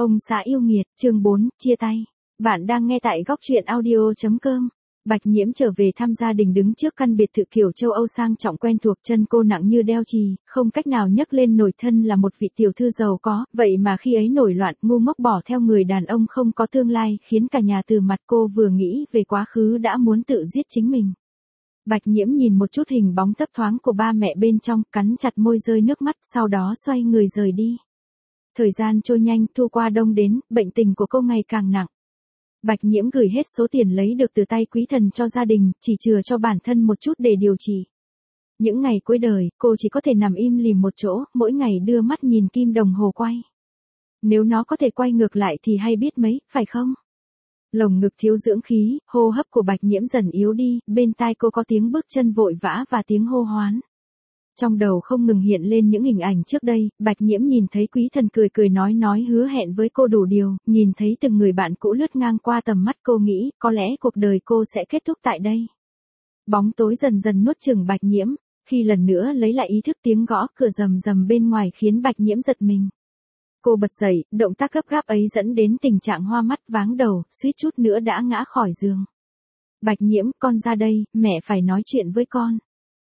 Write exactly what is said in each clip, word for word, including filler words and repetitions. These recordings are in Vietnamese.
Ông xã yêu nghiệt, chương bốn, chia tay. Bạn đang nghe tại góc truyện audio chấm com. Bạch Nhiễm trở về thăm gia đình đứng trước căn biệt thự kiểu châu Âu sang trọng quen thuộc, chân cô nặng như đeo chì, không cách nào nhấc lên nổi, thân là một vị tiểu thư giàu có, vậy mà khi ấy nổi loạn ngu ngốc bỏ theo người đàn ông không có tương lai, khiến cả nhà từ mặt. Cô vừa nghĩ về quá khứ đã muốn tự giết chính mình. Bạch Nhiễm nhìn một chút hình bóng thấp thoáng của ba mẹ bên trong, cắn chặt môi rơi nước mắt, sau đó xoay người rời đi. Thời gian trôi nhanh, thu qua đông đến, bệnh tình của cô ngày càng nặng. Bạch Nhiễm gửi hết số tiền lấy được từ tay quý thần cho gia đình, chỉ chừa cho bản thân một chút để điều trị. Những ngày cuối đời, cô chỉ có thể nằm im lìm một chỗ, mỗi ngày đưa mắt nhìn kim đồng hồ quay. Nếu nó có thể quay ngược lại thì hay biết mấy, phải không? Lồng ngực thiếu dưỡng khí, hô hấp của Bạch Nhiễm dần yếu đi, bên tai cô có tiếng bước chân vội vã và tiếng hô hoán. Trong đầu không ngừng hiện lên những hình ảnh trước đây, Bạch Nhiễm nhìn thấy quý thần cười cười nói nói hứa hẹn với cô đủ điều, nhìn thấy từng người bạn cũ lướt ngang qua tầm mắt, cô nghĩ, có lẽ cuộc đời cô sẽ kết thúc tại đây. Bóng tối dần dần nuốt chửng Bạch Nhiễm, khi lần nữa lấy lại ý thức, tiếng gõ cửa rầm rầm bên ngoài khiến Bạch Nhiễm giật mình. Cô bật dậy, động tác gấp gáp ấy dẫn đến tình trạng hoa mắt váng đầu, suýt chút nữa đã ngã khỏi giường. Bạch Nhiễm, con ra đây, mẹ phải nói chuyện với con.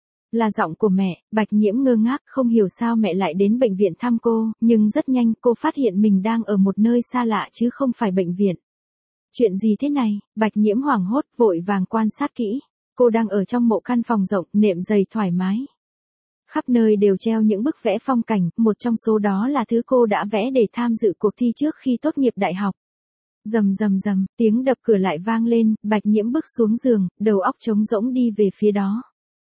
Là giọng của mẹ. Bạch Nhiễm ngơ ngác, không hiểu sao mẹ lại đến bệnh viện thăm cô, nhưng rất nhanh cô phát hiện mình đang ở một nơi xa lạ chứ không phải bệnh viện. Chuyện gì thế này? Bạch Nhiễm hoảng hốt, vội vàng quan sát kỹ. Cô đang ở trong một căn phòng rộng, nệm dày thoải mái. Khắp nơi đều treo những bức vẽ phong cảnh, một trong số đó là thứ cô đã vẽ để tham dự cuộc thi trước khi tốt nghiệp đại học. Rầm rầm rầm, tiếng đập cửa lại vang lên, Bạch Nhiễm bước xuống giường, đầu óc trống rỗng đi về phía đó.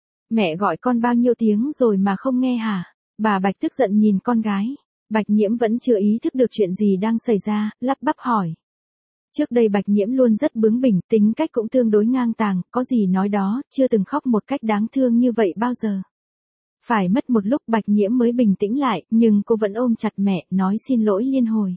Mẹ gọi con bao nhiêu tiếng rồi mà không nghe hả? Bà Bạch tức giận nhìn con gái. Bạch Nhiễm vẫn chưa ý thức được chuyện gì đang xảy ra, lắp bắp hỏi. Trước đây Bạch Nhiễm luôn rất bướng bỉnh, tính cách cũng tương đối ngang tàng, có gì nói đó, chưa từng khóc một cách đáng thương như vậy bao giờ. Phải mất một lúc Bạch Nhiễm mới bình tĩnh lại, nhưng cô vẫn ôm chặt mẹ, nói xin lỗi liên hồi.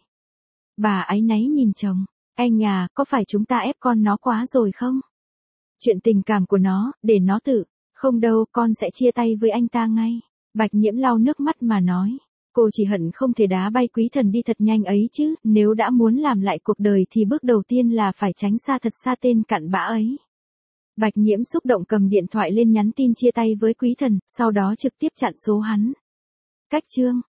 Bà áy náy nhìn chồng. Anh à, có phải chúng ta ép con nó quá rồi không? Chuyện tình cảm của nó, để nó tự. Không đâu, con sẽ chia tay với anh ta ngay. Bạch Nhiễm lau nước mắt mà nói. Cô chỉ hận không thể đá bay quý thần đi thật nhanh ấy chứ, nếu đã muốn làm lại cuộc đời thì bước đầu tiên là phải tránh xa thật xa tên cặn bã ấy. Bạch Nhiễm xúc động cầm điện thoại lên nhắn tin chia tay với quý thần, sau đó trực tiếp chặn số hắn. Cách chương.